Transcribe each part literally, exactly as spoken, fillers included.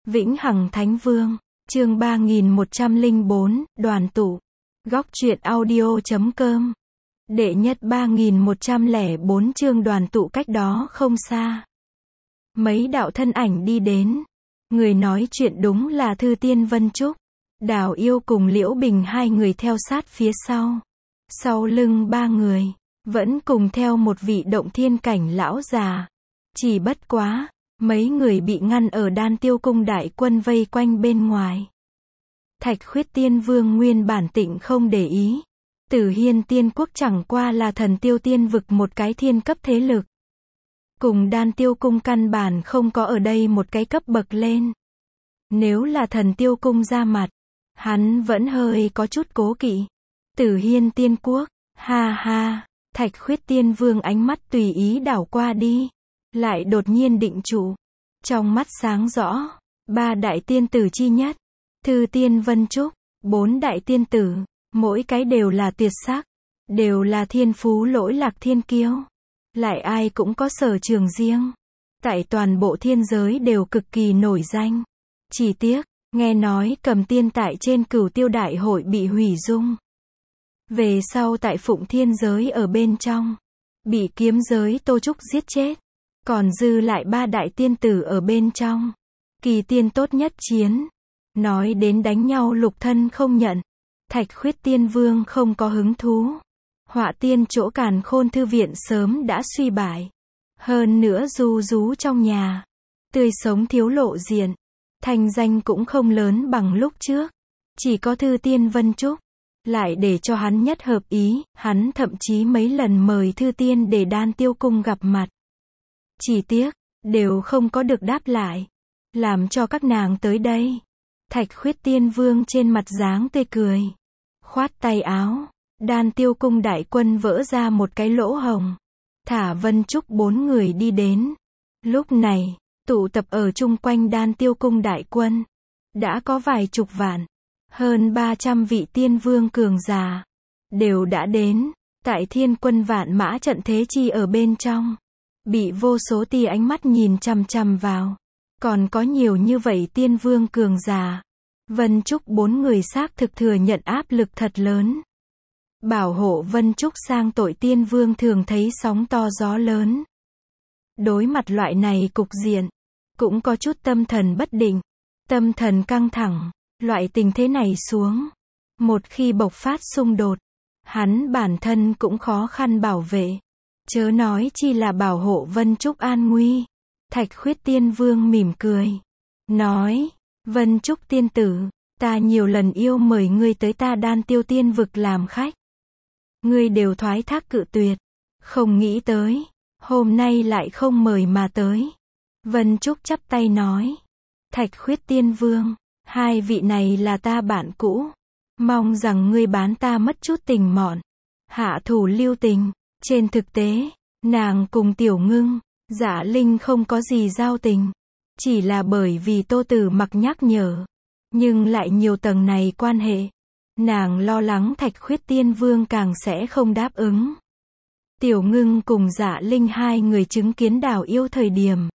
Vĩnh Hằng Thánh Vương, chương ba nghìn một trăm lẻ bốn, đoàn tụ. Góc truyện audio chấm com. Đệ nhất ba nghìn một trăm lẻ bốn chương đoàn tụ. Cách đó không xa, mấy đạo thân ảnh đi đến. Người nói chuyện đúng là Thư Tiên Vân Trúc. Đào Yêu cùng Liễu Bình hai người theo sát phía sau. Sau lưng ba người, vẫn cùng theo một vị động thiên cảnh lão già. Chỉ bất quá, mấy người bị ngăn ở Đan Tiêu Cung đại quân vây quanh bên ngoài. Thạch Khuyết Tiên Vương nguyên bản tịnh không để ý. Tử Hiên Tiên Quốc chẳng qua là Thần Tiêu Tiên vực một cái thiên cấp thế lực. Cùng Đan Tiêu Cung căn bản không có ở đây một cái cấp bậc lên. Nếu là Thần Tiêu Cung ra mặt, hắn vẫn hơi có chút cố kỵ. Tử Hiên Tiên Quốc, ha ha, Thạch Khuyết Tiên Vương ánh mắt tùy ý đảo qua đi. Lại đột nhiên định trụ. Trong mắt sáng rõ, ba đại tiên tử chi nhất. Thư Tiên Vân Trúc, bốn đại tiên tử, mỗi cái đều là tuyệt sắc, đều là thiên phú lỗi lạc thiên kiêu. Lại ai cũng có sở trường riêng. Tại toàn bộ thiên giới đều cực kỳ nổi danh. Chỉ tiếc, nghe nói Cầm Tiên tại trên Cửu Tiêu đại hội bị hủy dung. Về sau tại Phụng Thiên giới ở bên trong, bị Kiếm giới Tô Trúc giết chết. Còn dư lại ba đại tiên tử ở bên trong. Kỳ tiên tốt nhất chiến. Nói đến đánh nhau lục thân không nhận. Thạch Khuyết Tiên Vương không có hứng thú. Họa tiên chỗ Càn Khôn thư viện sớm đã suy bại. Hơn nữa du rú trong nhà. Tươi sống thiếu lộ diện. Thành danh cũng không lớn bằng lúc trước. Chỉ có Thư Tiên Vân Trúc. Lại để cho hắn nhất hợp ý. Hắn thậm chí mấy lần mời Thư Tiên để Đan Tiêu Cung gặp mặt. Chỉ tiếc, đều không có được đáp lại. Làm cho các nàng tới đây. Thạch Khuyết Tiên Vương trên mặt dáng tươi cười. Khoát tay áo. Đan Tiêu Cung đại quân vỡ ra một cái lỗ hồng. Thả Vân Trúc bốn người đi đến. Lúc này, tụ tập ở chung quanh Đan Tiêu Cung đại quân. Đã có vài chục vạn. Hơn ba trăm vị tiên vương cường giả. Đều đã đến. Tại thiên quân vạn mã trận thế chi ở bên trong. Bị vô số tia ánh mắt nhìn chằm chằm vào. Còn có nhiều như vậy tiên vương cường giả. Vân Trúc bốn người xác thực thừa nhận áp lực thật lớn. Bảo hộ Vân Trúc sang tội tiên vương thường thấy sóng to gió lớn. Đối mặt loại này cục diện, cũng có chút tâm thần bất định. Tâm thần căng thẳng. Loại tình thế này xuống. Một khi bộc phát xung đột, hắn bản thân cũng khó khăn bảo vệ. Chớ nói chi là bảo hộ Vân Trúc an nguy. Thạch Khuyết Tiên Vương mỉm cười. Nói, Vân Trúc tiên tử, ta nhiều lần yêu mời ngươi tới ta Đan Tiêu Tiên vực làm khách. Ngươi đều thoái thác cự tuyệt. Không nghĩ tới, hôm nay lại không mời mà tới. Vân Trúc chắp tay nói. Thạch Khuyết Tiên Vương, hai vị này là ta bạn cũ. Mong rằng ngươi bán ta mất chút tình mọn. Hạ thủ lưu tình. Trên thực tế, nàng cùng Tiểu Ngưng, Dạ Linh không có gì giao tình. Chỉ là bởi vì Tô Tử Mặc nhắc nhở. Nhưng lại nhiều tầng này quan hệ. Nàng lo lắng Thạch Khuyết Tiên Vương càng sẽ không đáp ứng. Tiểu Ngưng cùng Dạ Linh hai người chứng kiến Đào Yêu thời điểm.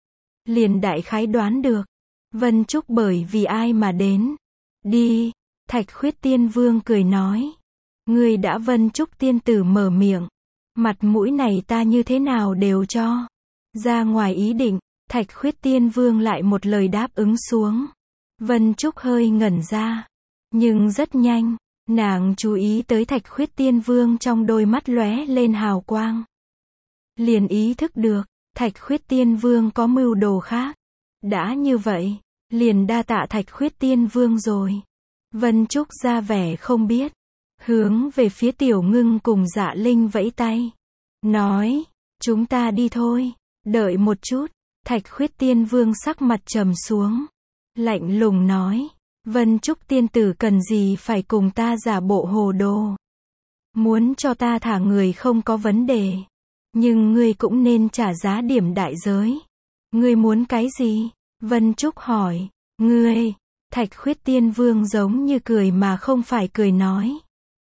Liền đại khái đoán được. Vân Trúc bởi vì ai mà đến. Đi, Thạch Khuyết Tiên Vương cười nói. Ngươi đã Vân Trúc tiên tử mở miệng. Mặt mũi này ta như thế nào đều cho. Ra ngoài ý định, Thạch Khuyết Tiên Vương lại một lời đáp ứng xuống. Vân Trúc hơi ngẩn ra. Nhưng rất nhanh, nàng chú ý tới Thạch Khuyết Tiên Vương trong đôi mắt lóe lên hào quang. Liền ý thức được, Thạch Khuyết Tiên Vương có mưu đồ khác. Đã như vậy, liền đa tạ Thạch Khuyết Tiên Vương rồi. Vân Trúc ra vẻ không biết. Hướng về phía Tiểu Ngưng cùng Dạ Linh vẫy tay. Nói, chúng ta đi thôi. Đợi một chút. Thạch Khuyết Tiên Vương sắc mặt trầm xuống. Lạnh lùng nói. Vân Trúc tiên tử cần gì phải cùng ta giả bộ hồ đồ. Muốn cho ta thả người không có vấn đề. Nhưng ngươi cũng nên trả giá điểm đại giới. Ngươi muốn cái gì? Vân Trúc hỏi. Ngươi. Thạch Khuyết Tiên Vương giống như cười mà không phải cười nói.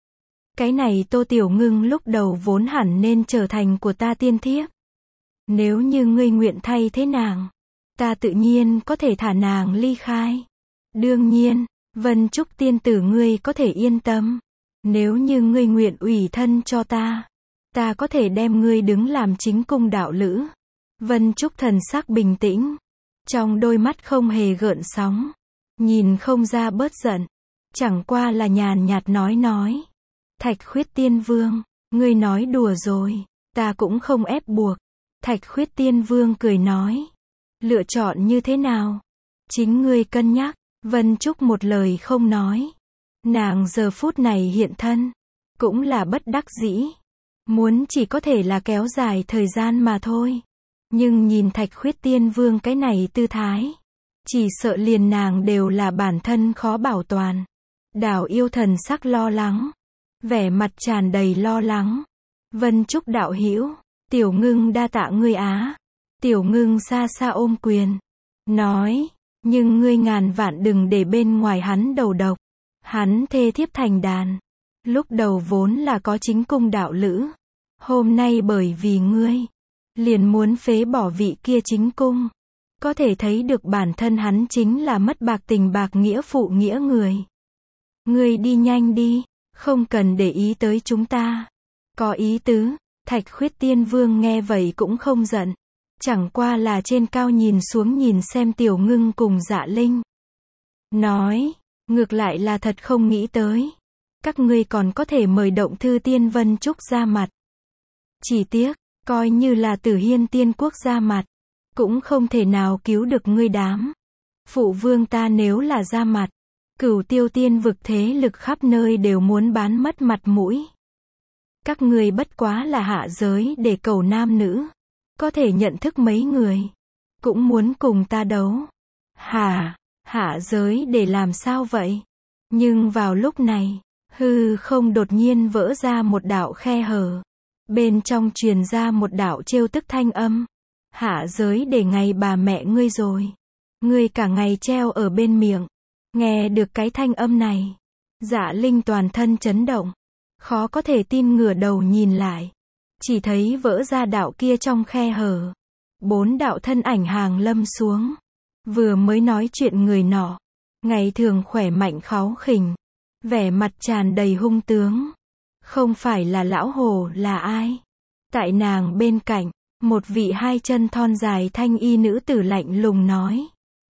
Cái này Tô Tiểu Ngưng lúc đầu vốn hẳn nên trở thành của ta tiên thiếp. Nếu như ngươi nguyện thay thế nàng, ta tự nhiên có thể thả nàng ly khai. Đương nhiên, Vân Trúc tiên tử ngươi có thể yên tâm. Nếu như ngươi nguyện ủy thân cho ta, ta có thể đem ngươi đứng làm chính cung đạo lữ. Vân Trúc thần sắc bình tĩnh, trong đôi mắt không hề gợn sóng, nhìn không ra bớt giận, chẳng qua là nhàn nhạt nói nói. Thạch Khuyết Tiên Vương, ngươi nói đùa rồi, ta cũng không ép buộc. Thạch Khuyết Tiên Vương cười nói, lựa chọn như thế nào? Chính ngươi cân nhắc. Vân Trúc một lời không nói. Nàng giờ phút này hiện thân, cũng là bất đắc dĩ. Muốn chỉ có thể là kéo dài thời gian mà thôi. Nhưng nhìn Thạch Khuyết Tiên Vương cái này tư thái, chỉ sợ liền nàng đều là bản thân khó bảo toàn. Đảo Yêu thần sắc lo lắng, vẻ mặt tràn đầy lo lắng. Vân Trúc đạo hữu, Tiểu Ngưng đa tạ ngươi á. Tiểu Ngưng xa xa ôm quyền, nói, nhưng ngươi ngàn vạn đừng để bên ngoài hắn đầu độc. Hắn thê thiếp thành đàn, lúc đầu vốn là có chính cung đạo lữ, hôm nay bởi vì ngươi, liền muốn phế bỏ vị kia chính cung. Có thể thấy được bản thân hắn chính là mất bạc tình bạc nghĩa phụ nghĩa người. Ngươi đi nhanh đi, không cần để ý tới chúng ta. Có ý tứ. Thạch Khuyết Tiên Vương nghe vậy cũng không giận, chẳng qua là trên cao nhìn xuống nhìn xem Tiểu Ngưng cùng Dạ Linh. Nói, ngược lại là thật không nghĩ tới. Các ngươi còn có thể mời Động Thư Tiên Vân Trúc ra mặt. Chỉ tiếc, coi như là Tử Hiên Tiên Quốc ra mặt, cũng không thể nào cứu được ngươi đám. Phụ vương ta nếu là ra mặt, Cửu Tiêu Tiên vực thế lực khắp nơi đều muốn bán mất mặt mũi. Các ngươi bất quá là hạ giới để cầu nam nữ, có thể nhận thức mấy người, cũng muốn cùng ta đấu. Hả, hạ giới để làm sao vậy? Nhưng vào lúc này, hư không đột nhiên vỡ ra một đạo khe hở. Bên trong truyền ra một đạo trêu tức thanh âm. Hạ giới để ngày bà mẹ ngươi rồi. Ngươi cả ngày treo ở bên miệng. Nghe được cái thanh âm này, Dạ Linh toàn thân chấn động, khó có thể tin ngửa đầu nhìn lại. Chỉ thấy vỡ ra đạo kia trong khe hở, bốn đạo thân ảnh hàng lâm xuống. Vừa mới nói chuyện người nọ, ngày thường khỏe mạnh kháu khỉnh, vẻ mặt tràn đầy hung tướng. Không phải là lão hồ là ai? Tại nàng bên cạnh, một vị hai chân thon dài thanh y nữ tử lạnh lùng nói.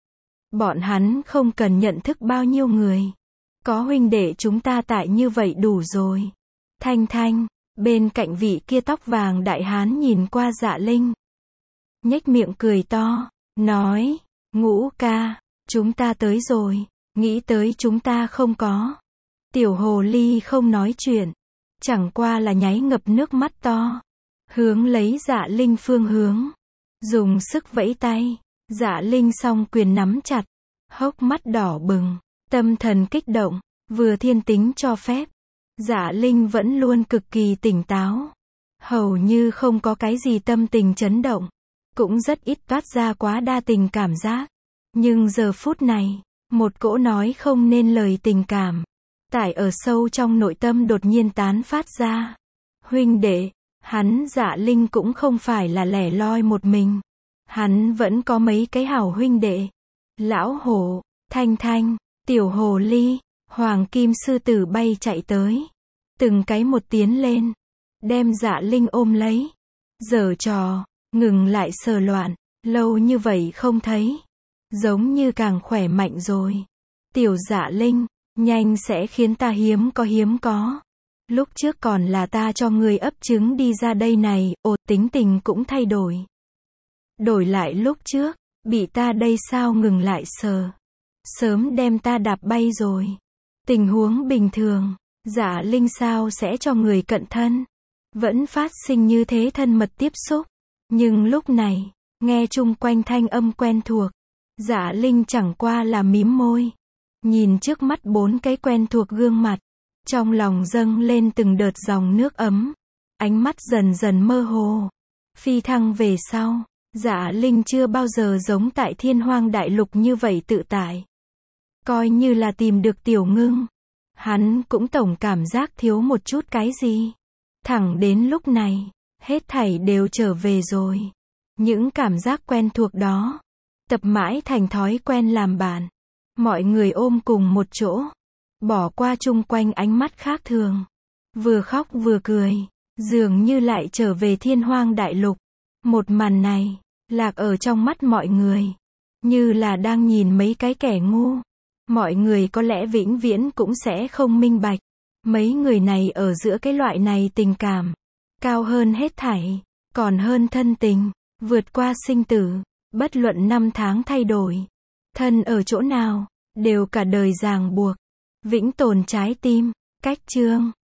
Bọn hắn không cần nhận thức bao nhiêu người. Có huynh đệ chúng ta tại như vậy đủ rồi. Thanh Thanh, bên cạnh vị kia tóc vàng đại hán nhìn qua Dạ Linh. Nhếch miệng cười to, nói, Ngũ ca, chúng ta tới rồi, nghĩ tới chúng ta không có. Tiểu hồ ly không nói chuyện, chẳng qua là nháy ngập nước mắt to, hướng lấy Dạ Linh phương hướng, dùng sức vẫy tay. Dạ Linh song quyền nắm chặt, hốc mắt đỏ bừng, tâm thần kích động, vừa thiên tính cho phép. Dạ Linh vẫn luôn cực kỳ tỉnh táo, hầu như không có cái gì tâm tình chấn động, cũng rất ít toát ra quá đa tình cảm giác. Nhưng giờ phút này, một cỗ nói không nên lời tình cảm, tải ở sâu trong nội tâm đột nhiên tán phát ra. Huynh đệ, hắn Dạ Linh cũng không phải là lẻ loi một mình. Hắn vẫn có mấy cái hảo huynh đệ. Lão hổ, Thanh Thanh, tiểu hồ ly, hoàng kim sư tử bay chạy tới. Từng cái một tiến lên, đem Dạ Linh ôm lấy. Giở trò, ngừng lại sờ loạn, lâu như vậy không thấy. Giống như càng khỏe mạnh rồi. Tiểu Dạ Linh, nhanh sẽ khiến ta hiếm có hiếm có. Lúc trước còn là ta cho ngươi ấp trứng đi ra đây này, ồ tính tình cũng thay đổi. Đổi lại lúc trước, bị ta đây sao ngừng lại sờ. Sớm đem ta đạp bay rồi. Tình huống bình thường, Dạ Linh sao sẽ cho người cận thân. Vẫn phát sinh như thế thân mật tiếp xúc. Nhưng lúc này, nghe chung quanh thanh âm quen thuộc. Dạ Linh chẳng qua là mím môi. Nhìn trước mắt bốn cái quen thuộc gương mặt. Trong lòng dâng lên từng đợt dòng nước ấm. Ánh mắt dần dần mơ hồ. Phi thăng về sau, Dạ Linh chưa bao giờ giống tại Thiên Hoang Đại Lục như vậy tự tại. Coi như là tìm được Tiểu Ngưng, hắn cũng tổng cảm giác thiếu một chút cái gì. Thẳng đến lúc này, hết thảy đều trở về rồi. Những cảm giác quen thuộc đó, Tập mãi thành thói quen làm bạn. Mọi người ôm cùng một chỗ. Bỏ qua chung quanh ánh mắt khác thường. Vừa khóc vừa cười. Dường như lại trở về thiên hoang đại lục. Một màn này, lạc ở trong mắt mọi người. Như là đang nhìn mấy cái kẻ ngu. Mọi người có lẽ vĩnh viễn cũng sẽ không minh bạch. Mấy người này ở giữa cái loại này tình cảm. Cao hơn hết thảy. Còn hơn thân tình. Vượt qua sinh tử. Bất luận năm tháng thay đổi. Thân ở chỗ nào. Đều cả đời ràng buộc. Vĩnh tồn trái tim. Cách chương.